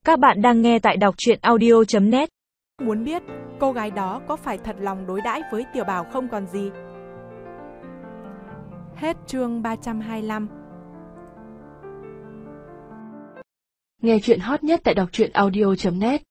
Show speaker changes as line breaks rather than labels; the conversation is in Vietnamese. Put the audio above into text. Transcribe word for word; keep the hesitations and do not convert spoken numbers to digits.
Các bạn đang nghe tại đọc truyện audio chấm net.
Muốn biết cô gái đó có phải thật lòng đối đãi với Tiểu Bảo không còn gì. Hết chương ba trăm hai mươi lăm.
Nghe truyện hot nhất tại đọc truyện audio chấm net.